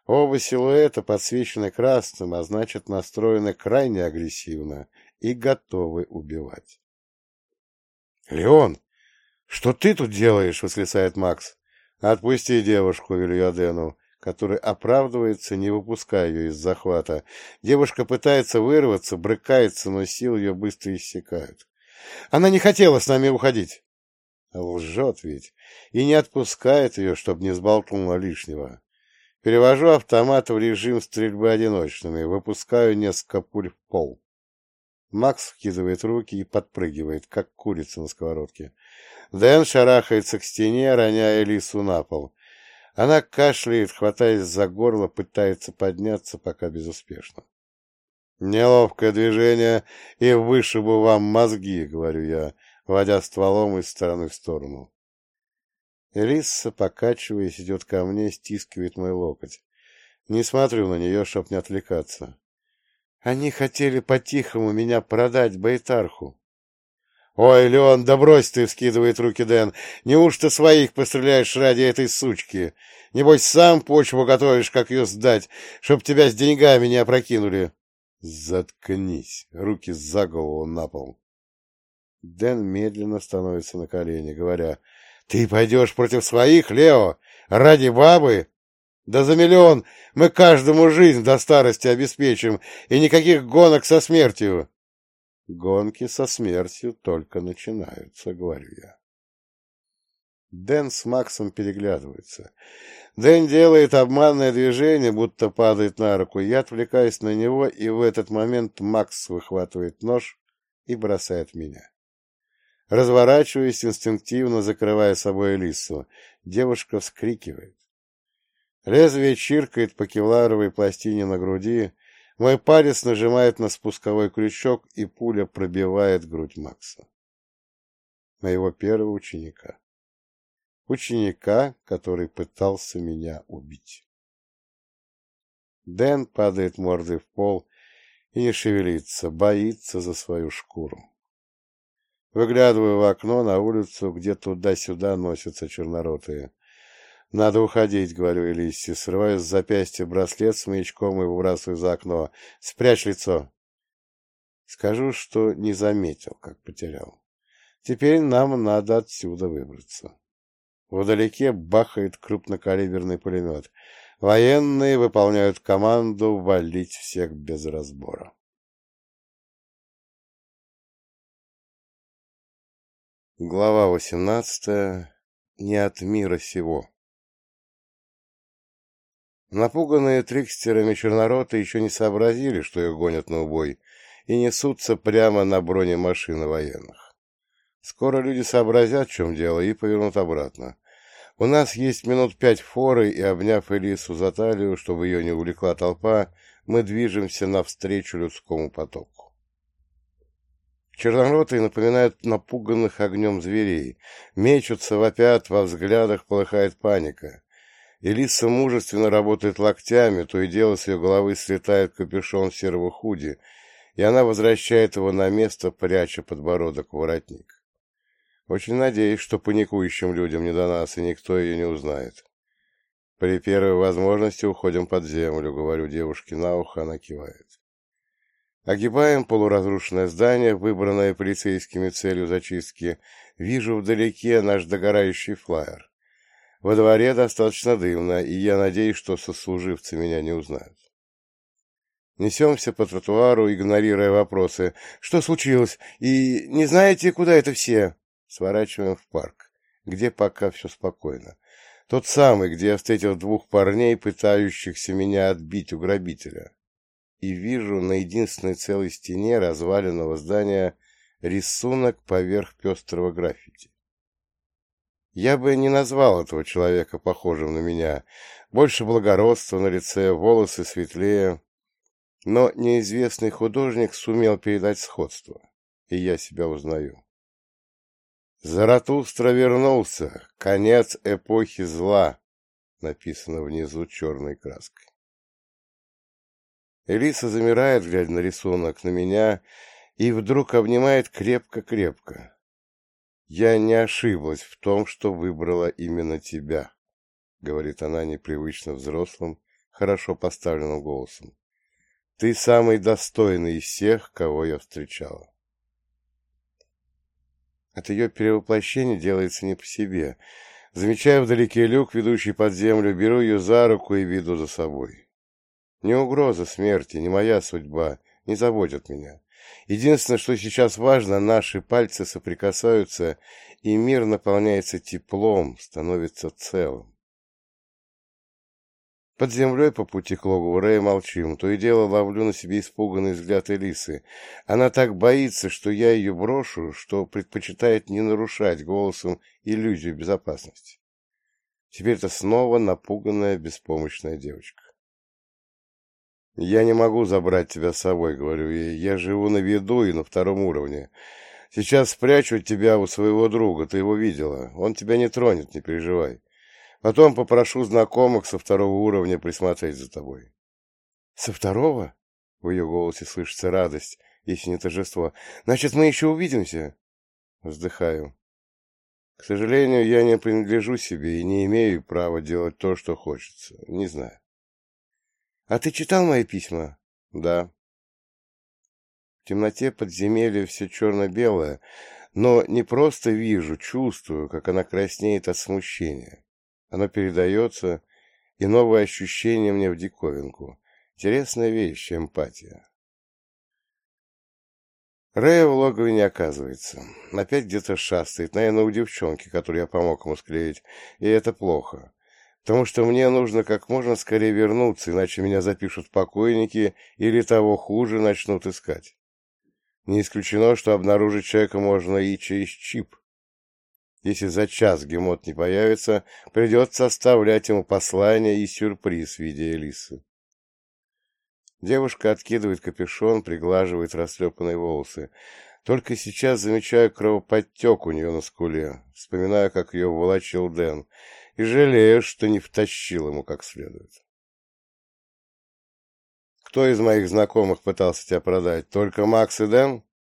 Оба силуэта подсвечены красным, а значит, настроены крайне агрессивно и готовы убивать. «Леон, что ты тут делаешь?» — восклицает Макс. «Отпусти девушку», — велю я Дэну, который оправдывается, не выпуская ее из захвата. Девушка пытается вырваться, брыкается, но сил ее быстро иссякают. «Она не хотела с нами уходить». Лжет ведь и не отпускает ее, чтобы не сболтнула лишнего. Перевожу автомат в режим стрельбы одиночными, выпускаю несколько пуль в пол. Макс вкидывает руки и подпрыгивает, как курица на сковородке. Дэн шарахается к стене, роняя Элису на пол. Она кашляет, хватаясь за горло, пытается подняться, пока безуспешно. «Неловкое движение, и вышибу вам мозги», — говорю я, водя стволом из стороны в сторону. Элиса, покачиваясь, идет ко мне, стискивает мой локоть. Не смотрю на нее, чтоб не отвлекаться. Они хотели по-тихому меня продать Байтарху. «Ой, Леон, да брось ты!» — вскидывает руки Дэн. «Неужто своих постреляешь ради этой сучки? Небось, сам почву готовишь, как ее сдать, чтоб тебя с деньгами не опрокинули». «Заткнись!» — руки за голову на пол. Дэн медленно становится на колени, говоря: «Ты пойдешь против своих, Лео? Ради бабы? Да за миллион мы каждому жизнь до старости обеспечим, и никаких гонок со смертью». «Гонки со смертью только начинаются», — говорю я. Дэн с Максом переглядываются. Дэн делает обманное движение, будто падает на руку. Я отвлекаюсь на него, и в этот момент Макс выхватывает нож и бросает в меня. Разворачиваясь, инстинктивно закрывая собой Элису. Девушка вскрикивает. Лезвие чиркает по кевларовой пластине на груди. Мой палец нажимает на спусковой крючок, и пуля пробивает грудь Макса. Моего первого ученика. Ученика, который пытался меня убить. Дэн падает мордой в пол и не шевелится, боится за свою шкуру. Выглядываю в окно на улицу, где туда-сюда носятся черноротые. «Надо уходить», — говорю Элиссе, срываю с запястья браслет с маячком и выбрасываю за окно. «Спрячь лицо». Скажу, что не заметил, как потерял. Теперь нам надо отсюда выбраться. Вдалеке бахает крупнокалиберный пулемет. Военные выполняют команду валить всех без разбора. Глава 18. Не от мира сего. Напуганные трикстерами чернороты еще не сообразили, что их гонят на убой, и несутся прямо на бронемашины военных. Скоро люди сообразят, в чем дело, и повернут обратно. У нас есть минут 5 форы, и, обняв Элису за талию, чтобы ее не увлекла толпа, мы движемся навстречу людскому потоку. Черноротые напоминают напуганных огнем зверей, мечутся, вопят, во взглядах полыхает паника. Элиса мужественно работает локтями, то и дело с ее головы слетает капюшон серого худи, и она возвращает его на место, пряча подбородок в воротник. Очень надеюсь, что паникующим людям не до нас, и никто ее не узнает. При первой возможности уходим под землю, говорю девушке на ухо, она кивает. Огибаем полуразрушенное здание, выбранное полицейскими целью зачистки. Вижу вдалеке наш догорающий флаер. Во дворе достаточно дымно, и я надеюсь, что сослуживцы меня не узнают. Несемся по тротуару, игнорируя вопросы. «Что случилось? И не знаете, куда это все?» Сворачиваем в парк, где пока все спокойно. Тот самый, где я встретил двух парней, пытающихся меня отбить у грабителя. И вижу на единственной целой стене разваленного здания рисунок поверх пестрого граффити. Я бы не назвал этого человека похожим на меня. Больше благородства на лице, волосы светлее. Но неизвестный художник сумел передать сходство, и я себя узнаю. «Заратустра вернулся. Конец эпохи зла», написано внизу черной краской. Элиса замирает, глядя на рисунок, на меня, и вдруг обнимает крепко-крепко. «Я не ошиблась в том, что выбрала именно тебя», — говорит она непривычно взрослым, хорошо поставленным голосом. Ты самый достойный из всех, кого я встречала. От ее перевоплощения делается не по себе. Замечаю вдалеке люк, ведущий под землю, беру ее за руку и веду за собой. Не угроза смерти, не моя судьба, не заботит меня. Единственное, что сейчас важно, наши пальцы соприкасаются, и мир наполняется теплом, становится целым. Под землей по пути к логову Рэя молчим, то и дело ловлю на себе испуганный взгляд Элисы. Она так боится, что я ее брошу, что предпочитает не нарушать голосом иллюзию безопасности. Теперь-то снова напуганная, беспомощная девочка. «Я не могу забрать тебя с собой», — говорю ей. «Я живу на виду и на втором уровне. Сейчас спрячу тебя у своего друга, ты его видела. Он тебя не тронет, не переживай. Потом попрошу знакомых со второго уровня присмотреть за тобой». «Со второго?» — в ее голосе слышится радость, если не торжество. «Значит, мы еще увидимся?» Вздыхаю. «К сожалению, я не принадлежу себе и не имею права делать то, что хочется. Не знаю». «А ты читал мои письма?» «Да». В темноте подземелья все черно-белое, но не просто вижу, чувствую, как она краснеет от смущения. Оно передается, и новое ощущение мне в диковинку. Интересная вещь — эмпатия. Рэя в логове не оказывается. Опять где-то шастает, наверное, у девчонки, которой я помог ему склеить, и это плохо. Потому что мне нужно как можно скорее вернуться, иначе меня запишут в покойники или того хуже начнут искать. Не исключено, что обнаружить человека можно и через чип. Если за час Гемот не появится, придется оставлять ему послание и сюрприз в виде Элисы. Девушка откидывает капюшон, приглаживает растрепанные волосы. Только сейчас замечаю кровоподтек у нее на скуле, вспоминаю, как ее волочил Дэн, и жалею, что не втащил ему как следует. «Кто из моих знакомых пытался тебя продать? Только Макс и Дэн?»